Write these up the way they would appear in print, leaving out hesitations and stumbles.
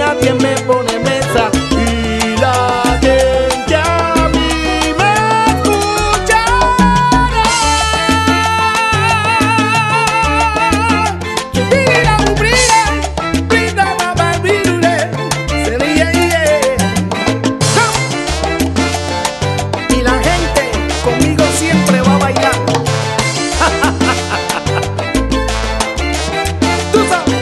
nadie me pone mesa y la gente a mí me escuchará. Mira, brilla, brilla, mamá, brilla, se ríe, y la gente conmigo siempre va a bailar. Tú sabes.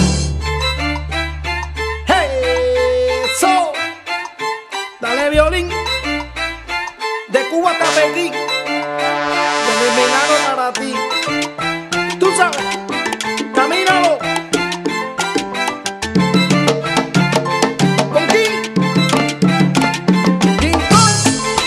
Eso. Dale violín. De Cuba hasta Pekín. Desde Milano para ti. Tú sabes. Camínalo. Con King. King Kong.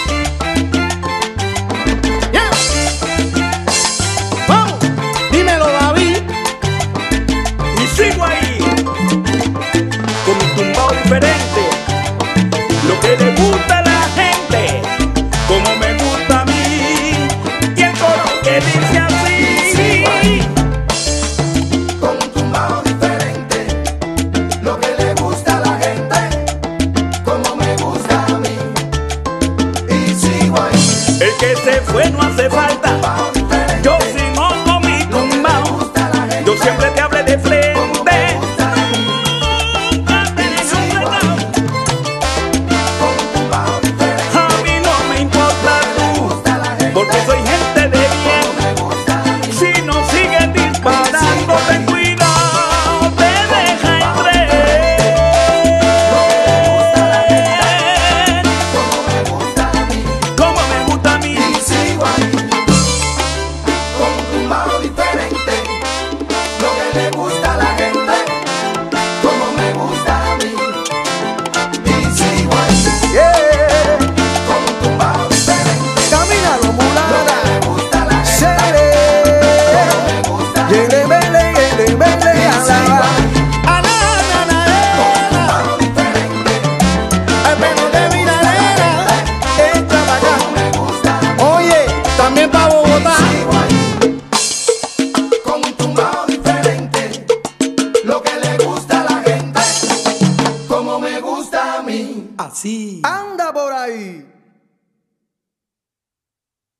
Yeah. Vamos. Dímelo, David. Y sigo ahí. Con mi tumbao diferente. Lo que le gusta a la gente, como me gusta a mí. Y el coro que dice así. Con un tumbao diferente, lo que le gusta a la gente, como me gusta a mí. Y sigo ahí. El que se fue no hace falta. Tumbao diferente, Yo sigo con mi lo que le tumbao. gusta a la gente, Yo siempre te hablé de fle.